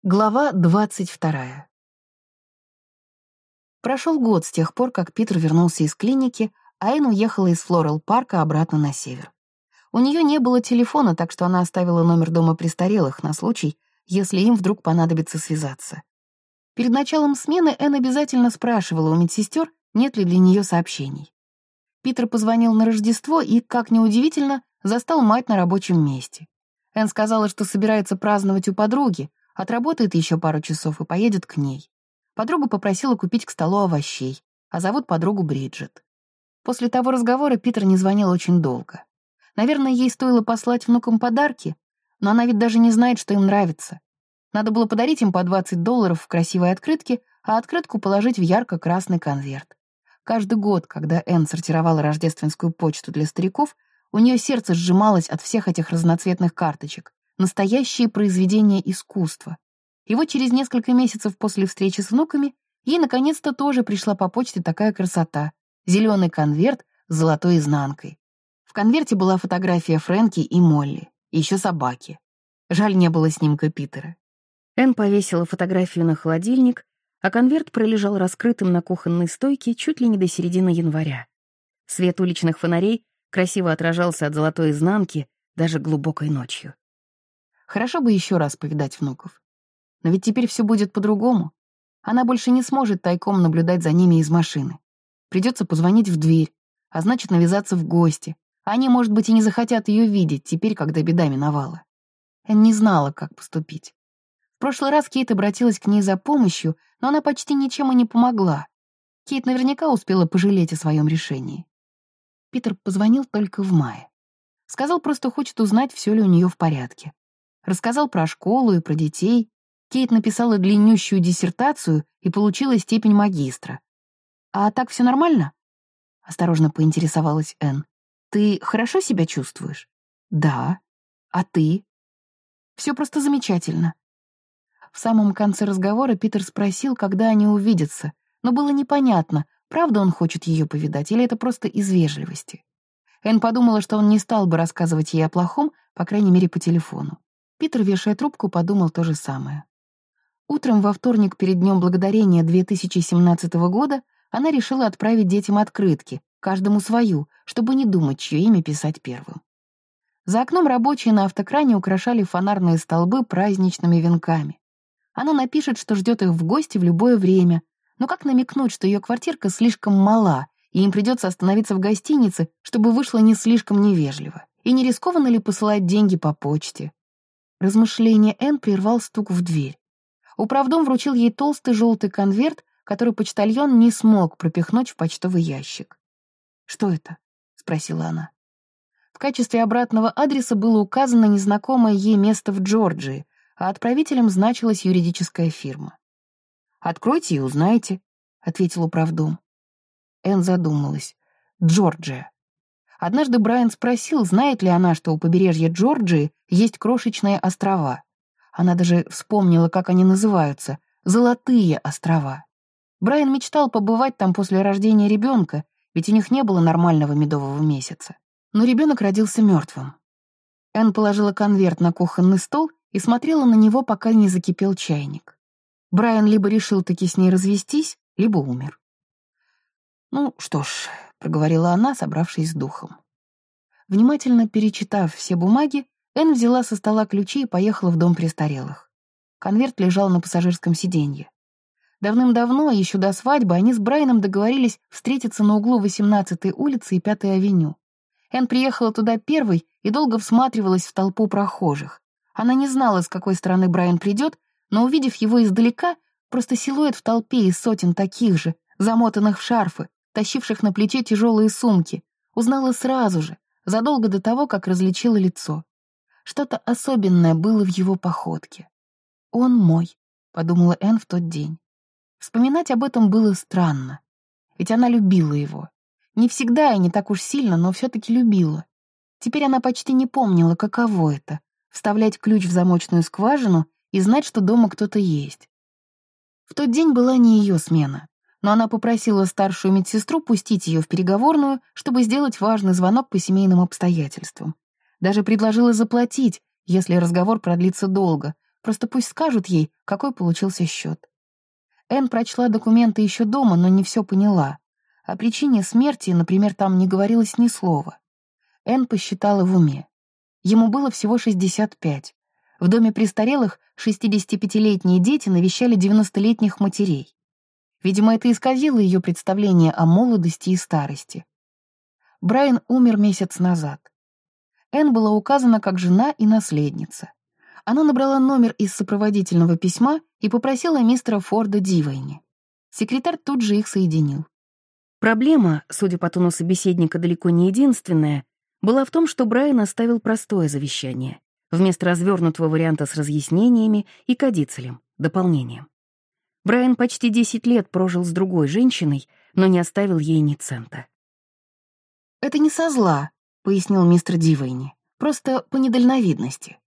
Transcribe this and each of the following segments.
Глава 22. Прошел год с тех пор, как Питер вернулся из клиники, а Энн уехала из Флорал-парка обратно на север. У нее не было телефона, так что она оставила номер дома престарелых на случай, если им вдруг понадобится связаться. Перед началом смены Энн обязательно спрашивала у медсестер, нет ли для нее сообщений. Питер позвонил на Рождество и, как ни удивительно, застал мать на рабочем месте. Энн сказала, что собирается праздновать у подруги, отработает еще пару часов и поедет к ней. Подруга попросила купить к столу овощей, а зовут подругу Бриджит. После того разговора Питер не звонил очень долго. Наверное, ей стоило послать внукам подарки, но она ведь даже не знает, что им нравится. Надо было подарить им по $20 в красивой открытке, а открытку положить в ярко-красный конверт. Каждый год, когда Энн сортировала рождественскую почту для стариков, у нее сердце сжималось от всех этих разноцветных карточек. Настоящее произведение искусства. И вот через несколько месяцев после встречи с внуками ей наконец-то тоже пришла по почте такая красота — зеленый конверт с золотой изнанкой. В конверте была фотография Фрэнки и Молли, и еще собаки. Жаль, не было снимка Питера. Энн повесила фотографию на холодильник, а конверт пролежал раскрытым на кухонной стойке чуть ли не до середины января. Свет уличных фонарей красиво отражался от золотой изнанки даже глубокой ночью. Хорошо бы еще раз повидать внуков. Но ведь теперь все будет по-другому. Она больше не сможет тайком наблюдать за ними из машины. Придется позвонить в дверь, а значит, навязаться в гости. Они, может быть, и не захотят ее видеть теперь, когда беда миновала. Энн не знала, как поступить. В прошлый раз Кейт обратилась к ней за помощью, но она почти ничем и не помогла. Кейт наверняка успела пожалеть о своем решении. Питер позвонил только в мае. Сказал, просто хочет узнать, все ли у нее в порядке. Рассказал про школу и про детей. Кейт написала длиннющую диссертацию и получила степень магистра. «А так все нормально?» — осторожно поинтересовалась Энн. «Ты хорошо себя чувствуешь?» «Да. А ты?» «Все просто замечательно». В самом конце разговора Питер спросил, когда они увидятся, но было непонятно, правда он хочет ее повидать или это просто из вежливости. Энн подумала, что он не стал бы рассказывать ей о плохом, по крайней мере, по телефону. Питер, вешая трубку, подумал то же самое. Утром во вторник перед Днем Благодарения 2017 года она решила отправить детям открытки, каждому свою, чтобы не думать, чье имя писать первым. За окном рабочие на автокране украшали фонарные столбы праздничными венками. Она напишет, что ждет их в гости в любое время, но как намекнуть, что ее квартирка слишком мала, и им придется остановиться в гостинице, чтобы вышло не слишком невежливо, и не рискованно ли посылать деньги по почте? Размышление Энн прервал стук в дверь. Управдом вручил ей толстый желтый конверт, который почтальон не смог пропихнуть в почтовый ящик. «Что это?» — спросила она. В качестве обратного адреса было указано незнакомое ей место в Джорджии, а отправителем значилась юридическая фирма. «Откройте и узнаете», — ответил управдом. Энн задумалась. Джорджия. Однажды Брайан спросил, знает ли она, что у побережья Джорджии есть крошечные острова. Она даже вспомнила, как они называются — Золотые острова. Брайан мечтал побывать там после рождения ребенка, ведь у них не было нормального медового месяца. Но ребенок родился мертвым. Энн положила конверт на кухонный стол и смотрела на него, пока не закипел чайник. Брайан либо решил таки с ней развестись, либо умер. «Ну что ж», — проговорила она, собравшись с духом. Внимательно перечитав все бумаги, Энн взяла со стола ключи и поехала в дом престарелых. Конверт лежал на пассажирском сиденье. Давным-давно, еще до свадьбы, они с Брайаном договорились встретиться на углу 18-й улицы и 5-й авеню. Энн приехала туда первой и долго всматривалась в толпу прохожих. Она не знала, с какой стороны Брайан придет, но, увидев его издалека, просто силуэт в толпе из сотен таких же, замотанных в шарфы, тащивших на плече тяжелые сумки, узнала сразу же, задолго до того, как различила лицо. Что-то особенное было в его походке. «Он мой», — подумала Энн в тот день. Вспоминать об этом было странно, ведь она любила его. Не всегда и не так уж сильно, но все-таки любила. Теперь она почти не помнила, каково это — вставлять ключ в замочную скважину и знать, что дома кто-то есть. В тот день была не ее смена, но она попросила старшую медсестру пустить ее в переговорную, чтобы сделать важный звонок по семейным обстоятельствам. Даже предложила заплатить, если разговор продлится долго, Просто пусть скажут ей, какой получился счет. Энн прочла документы еще дома, но не все поняла. О причине смерти, например, там не говорилось ни слова. Энн посчитала в уме. Ему было всего 65. В доме престарелых 65-летние дети навещали 90-летних матерей. Видимо, это исказило ее представление о молодости и старости. Брайан умер месяц назад. Энн была указана как жена и наследница. Она набрала номер из сопроводительного письма и попросила мистера Форда Дивейни. Секретарь тут же их соединил. Проблема, судя по тону собеседника, далеко не единственная, была в том, что Брайан оставил простое завещание, вместо развернутого варианта с разъяснениями и кодицелем, дополнением. Брайан почти 10 лет прожил с другой женщиной, но не оставил ей ни цента. «Это не со зла», — пояснил мистер Дивейни, «просто по недальновидности.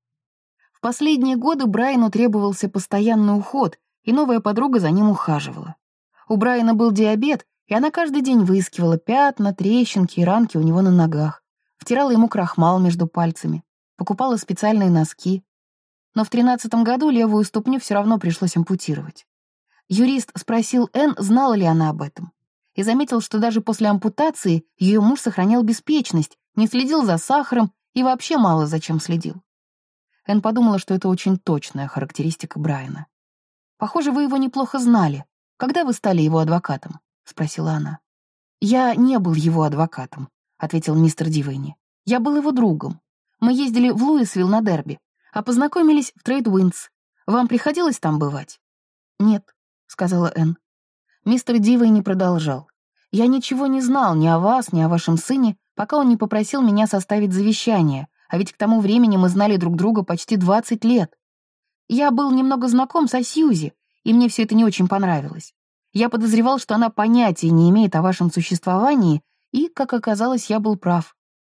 В последние годы Брайану требовался постоянный уход, и новая подруга за ним ухаживала. У Брайана был диабет, и она каждый день выискивала пятна, трещинки и ранки у него на ногах, втирала ему крахмал между пальцами, покупала специальные носки. Но в 13-м году левую ступню все равно пришлось ампутировать. Юрист спросил Энн, знала ли она об этом, и заметил, что даже после ампутации ее муж сохранял беспечность, не следил за сахаром и вообще мало за чем следил. Энн подумала, что это очень точная характеристика Брайана. «Похоже, вы его неплохо знали. Когда вы стали его адвокатом?» — спросила она. «Я не был его адвокатом», — ответил мистер Дивейни. «Я был его другом. Мы ездили в Луисвилл на дерби, а познакомились в Трейд-Уиндс. Вам приходилось там бывать?» «Нет», — сказала Энн. Мистер Дивейни продолжал. «Я ничего не знал ни о вас, ни о вашем сыне, пока он не попросил меня составить завещание, а ведь к тому времени мы знали друг друга почти 20 лет. Я был немного знаком со Сьюзи, и мне все это не очень понравилось. Я подозревал, что она понятия не имеет о вашем существовании, и, как оказалось, я был прав.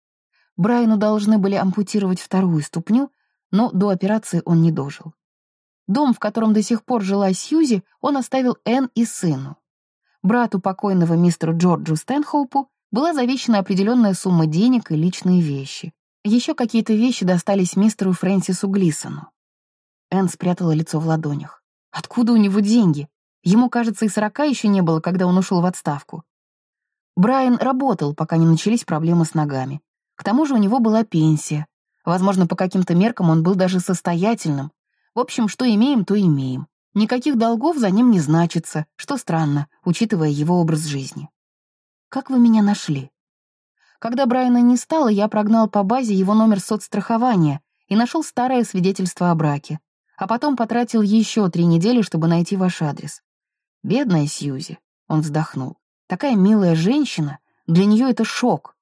Брайану должны были ампутировать вторую ступню, но до операции он не дожил. Дом, в котором до сих пор жила Сьюзи, он оставил Энн и сыну. Брату покойного мистеру Джорджу Стэнхоупу была завещана определенная сумма денег и личные вещи. Еще какие-то вещи достались мистеру Фрэнсису Глисону. Энн спрятала лицо в ладонях. Откуда у него деньги? Ему, кажется, и 40 еще не было, когда он ушел в отставку. Брайан работал, пока не начались проблемы с ногами. К тому же у него была пенсия. Возможно, по каким-то меркам он был даже состоятельным. В общем, что имеем, то имеем. Никаких долгов за ним не значится, что странно, учитывая его образ жизни. «Как вы меня нашли?» Когда Брайана не стало, я прогнал по базе его номер соцстрахования и нашел старое свидетельство о браке, а потом потратил еще 3 недели, чтобы найти ваш адрес. Бедная Сьюзи, он вздохнул. Такая милая женщина, для нее это шок.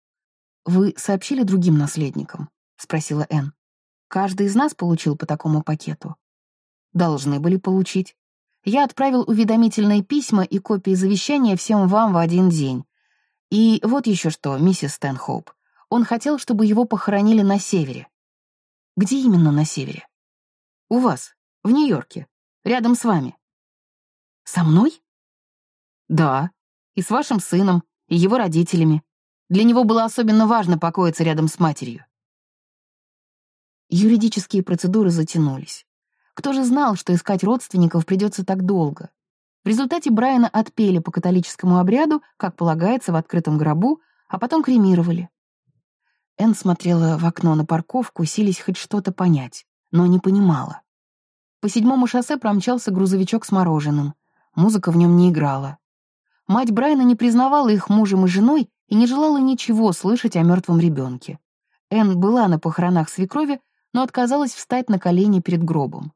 «Вы сообщили другим наследникам?» — спросила Энн. «Каждый из нас получил по такому пакету?» «Должны были получить. Я отправил уведомительные письма и копии завещания всем вам в один день. И вот еще что, миссис Стэнхоуп. Он хотел, чтобы его похоронили на севере». «Где именно на севере?» «У вас, в Нью-Йорке, рядом с вами». «Со мной?» «Да, и с вашим сыном, и его родителями. Для него было особенно важно покоиться рядом с матерью». Юридические процедуры затянулись. Кто же знал, что искать родственников придется так долго? В результате Брайана отпели по католическому обряду, как полагается, в открытом гробу, а потом кремировали. Энн смотрела в окно на парковку, силясь хоть что-то понять, но не понимала. По 7-му шоссе промчался грузовичок с мороженым. Музыка в нем не играла. Мать Брайана не признавала их мужем и женой и не желала ничего слышать о мертвом ребенке. Энн была на похоронах свекрови, но отказалась встать на колени перед гробом.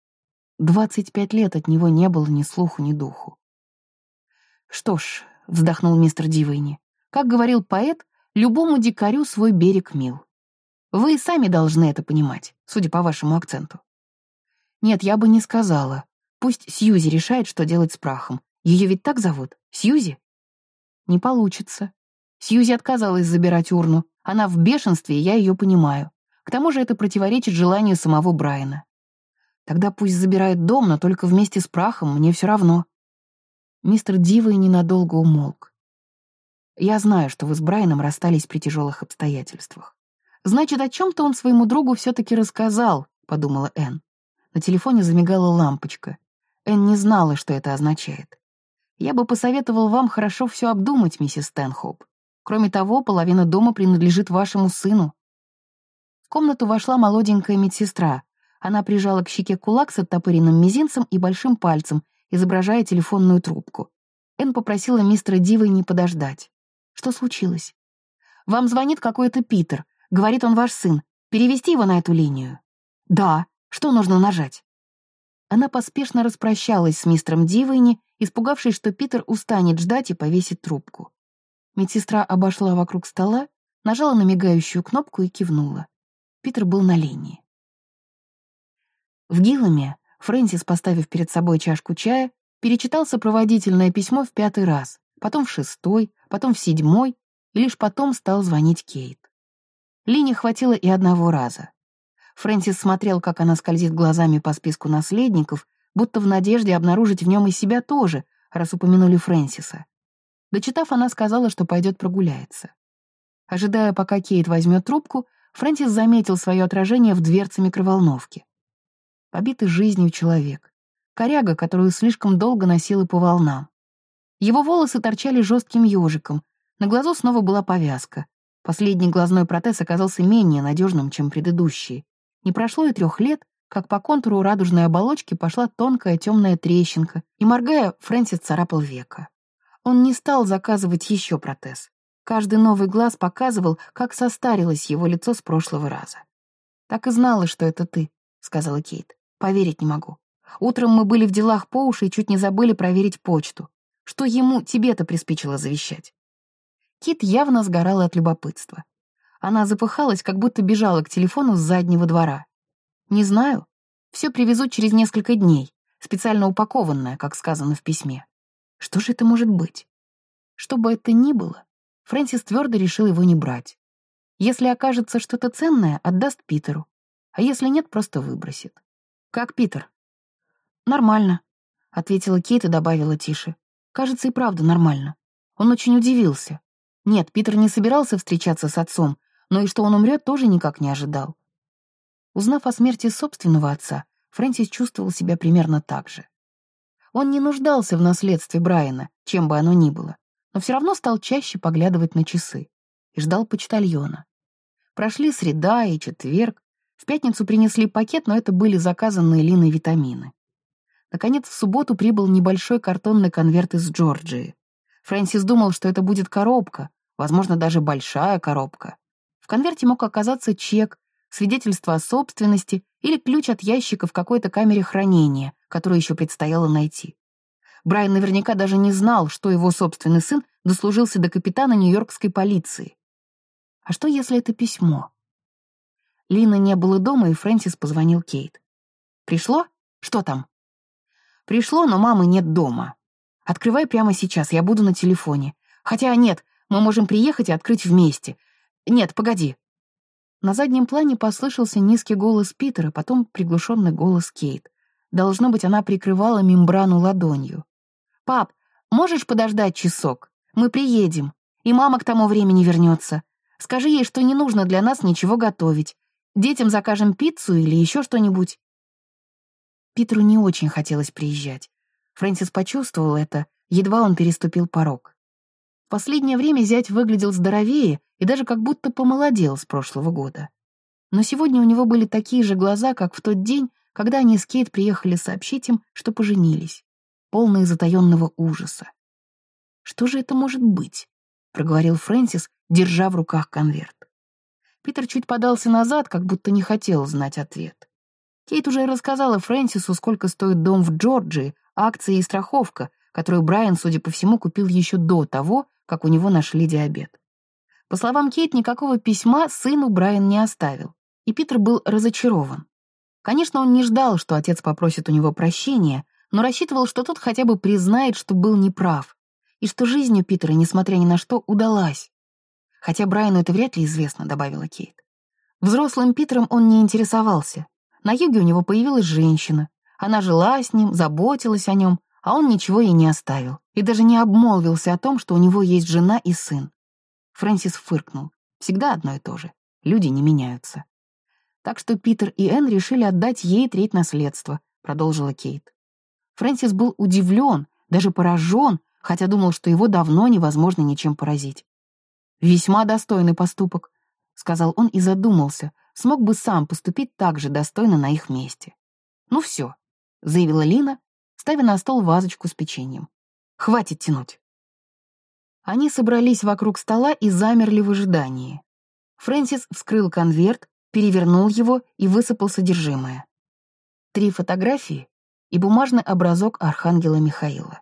25 лет от него не было ни слуху, ни духу. «Что ж», — вздохнул мистер Дивейни, «как говорил поэт, любому дикарю свой берег мил. Вы и сами должны это понимать, судя по вашему акценту». «Нет, я бы не сказала. Пусть Сьюзи решает, что делать с прахом. Ее ведь так зовут? Сьюзи?» «Не получится. Сьюзи отказалась забирать урну. Она в бешенстве, и я ее понимаю. К тому же это противоречит желанию самого Брайана. Тогда пусть забирает дом, но только вместе с прахом, мне все равно». Мистер Дивей ненадолго умолк. «Я знаю, что вы с Брайаном расстались при тяжелых обстоятельствах. Значит, о чем-то он своему другу все-таки рассказал», — подумала Энн. На телефоне замигала лампочка. Энн не знала, что это означает. «Я бы посоветовал вам хорошо все обдумать, миссис Стэнхоуп. Кроме того, половина дома принадлежит вашему сыну». В комнату вошла молоденькая медсестра. Она прижала к щеке кулак с оттопыренным мизинцем и большим пальцем, изображая телефонную трубку. Энн попросила мистера Дивейни подождать. «Что случилось?» «Вам звонит какой-то Питер. Говорит, он ваш сын. Перевести его на эту линию?» «Да. Что нужно нажать?» Она поспешно распрощалась с мистером Дивейни, испугавшись, что Питер устанет ждать и повесит трубку. Медсестра обошла вокруг стола, нажала на мигающую кнопку и кивнула. Питер был на линии. В Гилламе Фрэнсис, поставив перед собой чашку чая, перечитал сопроводительное письмо в 5-й раз, потом в 6-й, потом в 7-й, и лишь потом стал звонить Кейт. Ли не хватило и одного раза. Фрэнсис смотрел, как она скользит глазами по списку наследников, будто в надежде обнаружить в нем и себя тоже, раз упомянули Фрэнсиса. Дочитав, она сказала, что пойдет прогуляется. Ожидая, пока Кейт возьмет трубку, Фрэнсис заметил свое отражение в дверце микроволновки. Побитый жизнью человек. Коряга, которую слишком долго носила по волнам. Его волосы торчали жестким ежиком, на глазу снова была повязка. Последний глазной протез оказался менее надежным, чем предыдущие. Не прошло и 3 лет, как по контуру радужной оболочки пошла тонкая темная трещинка, и, моргая, Фрэнсис царапал веко. Он не стал заказывать еще протез. Каждый новый глаз показывал, как состарилось его лицо с прошлого раза. «Так и знала, что это ты», — сказала Кейт. «Поверить не могу. Утром мы были в делах по уши и чуть не забыли проверить почту. Что ему тебе-то приспичило завещать?» Кит явно сгорала от любопытства. Она запыхалась, как будто бежала к телефону с заднего двора. «Не знаю. Все привезут через несколько дней, специально упакованное, как сказано в письме. Что же это может быть?» Что бы это ни было, Фрэнсис твердо решил его не брать. Если окажется что-то ценное, отдаст Питеру, а если нет, просто выбросит. «Как Питер?» «Нормально», — ответила Кейт и добавила тише. «Кажется, и правда нормально. Он очень удивился. Нет, Питер не собирался встречаться с отцом, но и что он умрет, тоже никак не ожидал». Узнав о смерти собственного отца, Фрэнсис чувствовал себя примерно так же. Он не нуждался в наследстве Брайана, чем бы оно ни было, но все равно стал чаще поглядывать на часы и ждал почтальона. Прошли среда и четверг, в пятницу принесли пакет, но это были заказанные Линой витамины. Наконец, в субботу прибыл небольшой картонный конверт из Джорджии. Фрэнсис думал, что это будет коробка, возможно, даже большая коробка. В конверте мог оказаться чек, свидетельство о собственности или ключ от ящика в какой-то камере хранения, которую еще предстояло найти. Брайан наверняка даже не знал, что его собственный сын дослужился до капитана нью-йоркской полиции. А что, если это письмо? Лины не было дома, и Фрэнсис позвонил Кейт. «Пришло? Что там?» «Пришло, но мамы нет дома. Открывай прямо сейчас, я буду на телефоне. Хотя нет, мы можем приехать и открыть вместе. Нет, погоди». На заднем плане послышался низкий голос Питера, потом приглушенный голос Кейт. Должно быть, она прикрывала мембрану ладонью. «Пап, можешь подождать часок? Мы приедем, и мама к тому времени вернется. Скажи ей, что не нужно для нас ничего готовить. Детям закажем пиццу или еще что-нибудь». Питеру не очень хотелось приезжать. Фрэнсис почувствовал это, едва он переступил порог. В последнее время зять выглядел здоровее и даже как будто помолодел с прошлого года. Но сегодня у него были такие же глаза, как в тот день, когда они с Кейт приехали сообщить им, что поженились, полные затаённого ужаса. «Что же это может быть?» — проговорил Фрэнсис, держа в руках конверт. Питер чуть подался назад, как будто не хотел знать ответ. Кейт уже рассказала Фрэнсису, сколько стоит дом в Джорджии, акции и страховка, которую Брайан, судя по всему, купил еще до того, как у него нашли диабет. По словам Кейт, никакого письма сыну Брайан не оставил, и Питер был разочарован. Конечно, он не ждал, что отец попросит у него прощения, но рассчитывал, что тот хотя бы признает, что был неправ, и что жизнь у Питера, несмотря ни на что, удалась. Хотя Брайану это вряд ли известно, добавила Кейт. Взрослым Питером он не интересовался. На юге у него появилась женщина. Она жила с ним, заботилась о нем, а он ничего ей не оставил. И даже не обмолвился о том, что у него есть жена и сын. Фрэнсис фыркнул. Всегда одно и то же. Люди не меняются. Так что Питер и Энн решили отдать ей треть наследства, продолжила Кейт. Фрэнсис был удивлен, даже поражен, хотя думал, что его давно невозможно ничем поразить. «Весьма достойный поступок», — сказал он и задумался, смог бы сам поступить так же достойно на их месте. «Ну все», — заявила Лина, ставя на стол вазочку с печеньем. «Хватит тянуть». Они собрались вокруг стола и замерли в ожидании. Фрэнсис вскрыл конверт, перевернул его и высыпал содержимое. 3 фотографии и бумажный образок архангела Михаила.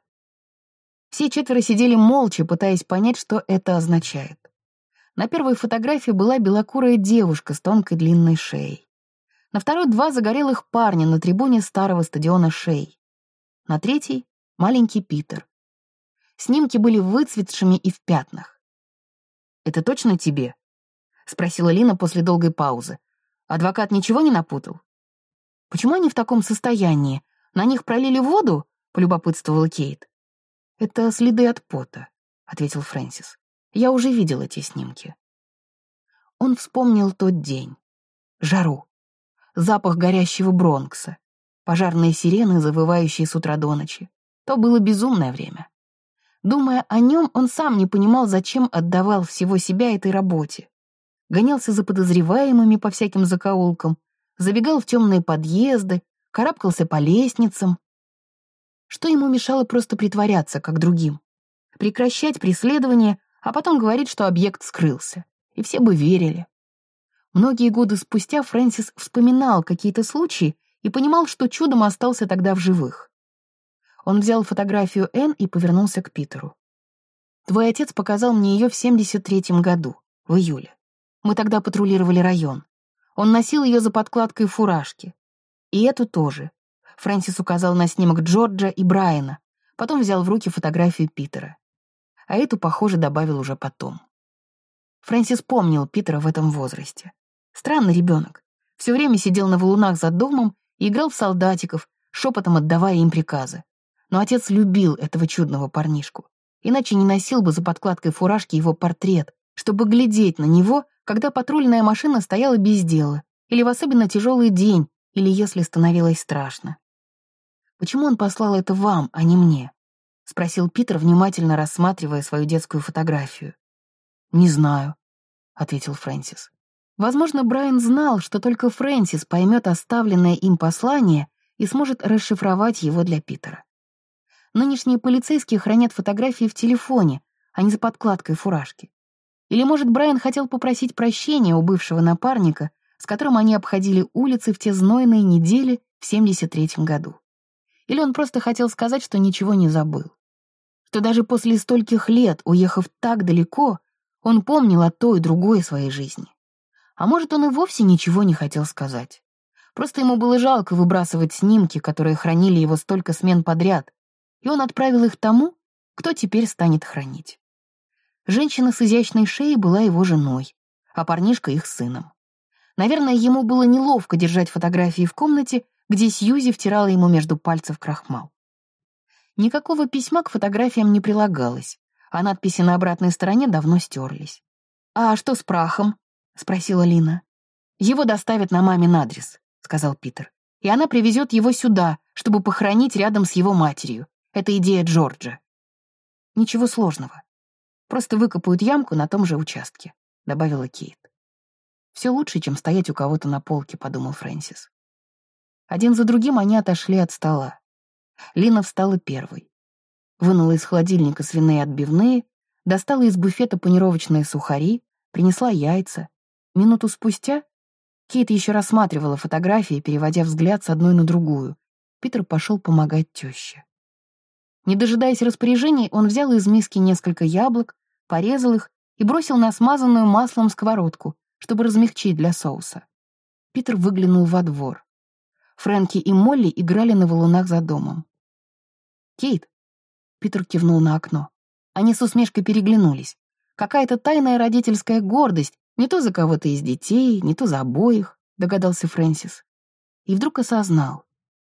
Все 4 сидели молча, пытаясь понять, что это означает. На первой фотографии была белокурая девушка с тонкой длинной шеей. На второй 2 загорелых парня на трибуне старого стадиона Шей. На третьей — маленький Питер. Снимки были выцветшими и в пятнах. «Это точно тебе?» — спросила Лина после долгой паузы. «Адвокат ничего не напутал?» «Почему они в таком состоянии? На них пролили воду?» — полюбопытствовала Кейт. «Это следы от пота», — ответил Фрэнсис. «Я уже видел эти снимки». Он вспомнил тот день. Жару. Запах горящего Бронкса. Пожарные сирены, завывающие с утра до ночи. То было безумное время. Думая о нем, он сам не понимал, зачем отдавал всего себя этой работе. Гонялся за подозреваемыми по всяким закоулкам, забегал в темные подъезды, карабкался по лестницам. Что ему мешало просто притворяться, как другим? Прекращать преследование, а потом говорить, что объект скрылся. И все бы верили. Многие годы спустя Фрэнсис вспоминал какие-то случаи и понимал, что чудом остался тогда в живых. Он взял фотографию Энн и повернулся к Питеру. «Твой отец показал мне ее в 73-м году, в июле. Мы тогда патрулировали район. Он носил ее за подкладкой фуражки. И эту тоже». Фрэнсис указал на снимок Джорджа и Брайана, потом взял в руки фотографию Питера. А эту, похоже, добавил уже потом. Фрэнсис помнил Питера в этом возрасте. Странный ребенок. Все время сидел на валунах за домом и играл в солдатиков, шепотом отдавая им приказы. Но отец любил этого чудного парнишку. Иначе не носил бы за подкладкой фуражки его портрет, чтобы глядеть на него, когда патрульная машина стояла без дела, или в особенно тяжелый день, или если становилось страшно. «Почему он послал это вам, а не мне?» — спросил Питер, внимательно рассматривая свою детскую фотографию. «Не знаю», — ответил Фрэнсис. Возможно, Брайан знал, что только Фрэнсис поймет оставленное им послание и сможет расшифровать его для Питера. Нынешние полицейские хранят фотографии в телефоне, а не за подкладкой фуражки. Или, может, Брайан хотел попросить прощения у бывшего напарника, с которым они обходили улицы в те знойные недели в 73-м году. Или он просто хотел сказать, что ничего не забыл. Что даже после стольких лет, уехав так далеко, он помнил о той и другой своей жизни. А может, он и вовсе ничего не хотел сказать. Просто ему было жалко выбрасывать снимки, которые хранили его столько смен подряд, и он отправил их тому, кто теперь станет хранить. Женщина с изящной шеей была его женой, а парнишка — их сыном. Наверное, ему было неловко держать фотографии в комнате, где Сьюзи втирала ему между пальцев крахмал. Никакого письма к фотографиям не прилагалось, а надписи на обратной стороне давно стерлись. «А что с прахом?» — спросила Лина. «Его доставят на мамин адрес», — сказал Питер. «И она привезет его сюда, чтобы похоронить рядом с его матерью. Это идея Джорджа». «Ничего сложного. Просто выкопают ямку на том же участке», — добавила Кейт. «Все лучше, чем стоять у кого-то на полке», — подумал Фрэнсис. Один за другим они отошли от стола. Лина встала первой. Вынула из холодильника свиные отбивные, достала из буфета панировочные сухари, принесла яйца. Минуту спустя Кейт еще рассматривала фотографии, переводя взгляд с одной на другую. Питер пошел помогать теще. Не дожидаясь распоряжений, он взял из миски несколько яблок, порезал их и бросил на смазанную маслом сковородку, чтобы размягчить для соуса. Питер выглянул во двор. Фрэнки и Молли играли на валунах за домом. «Кейт», — Питер кивнул на окно. Они с усмешкой переглянулись. Какая-то тайная родительская гордость, не то за кого-то из детей, не то за обоих, догадался Фрэнсис. И вдруг осознал.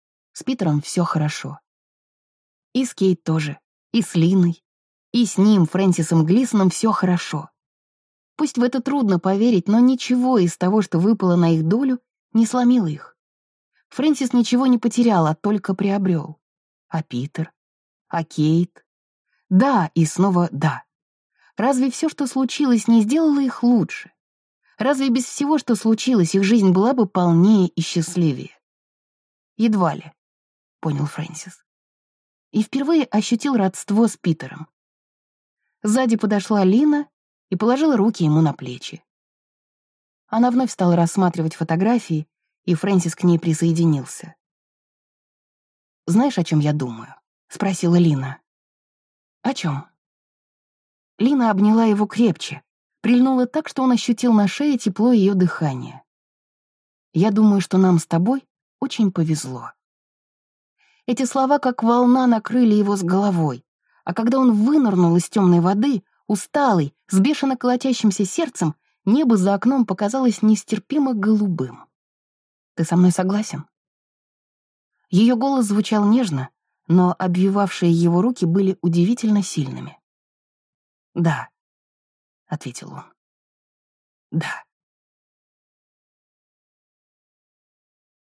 С Питером все хорошо. И с Кейт тоже, и с Линой, и с ним, Фрэнсисом Глисоном, все хорошо. Пусть в это трудно поверить, но ничего из того, что выпало на их долю, не сломила их. Фрэнсис ничего не потерял, а только приобрел. А Питер? А Кейт? Да, и снова да. Разве все, что случилось, не сделало их лучше? Разве без всего, что случилось, их жизнь была бы полнее и счастливее? Едва ли, понял Фрэнсис. И впервые ощутил родство с Питером. Сзади подошла Лина и положила руки ему на плечи. Она вновь стала рассматривать фотографии, и Фрэнсис к ней присоединился. «Знаешь, о чем я думаю?» — спросила Лина. «О чем?» Лина обняла его крепче, прильнула так, что он ощутил на шее тепло ее дыхания. «Я думаю, что нам с тобой очень повезло». Эти слова, как волна, накрыли его с головой, а когда он вынырнул из темной воды, усталый, с бешено колотящимся сердцем, небо за окном показалось нестерпимо голубым. «Ты со мной согласен?» Ее голос звучал нежно, но обвивавшие его руки были удивительно сильными. «Да», — ответил он. «Да».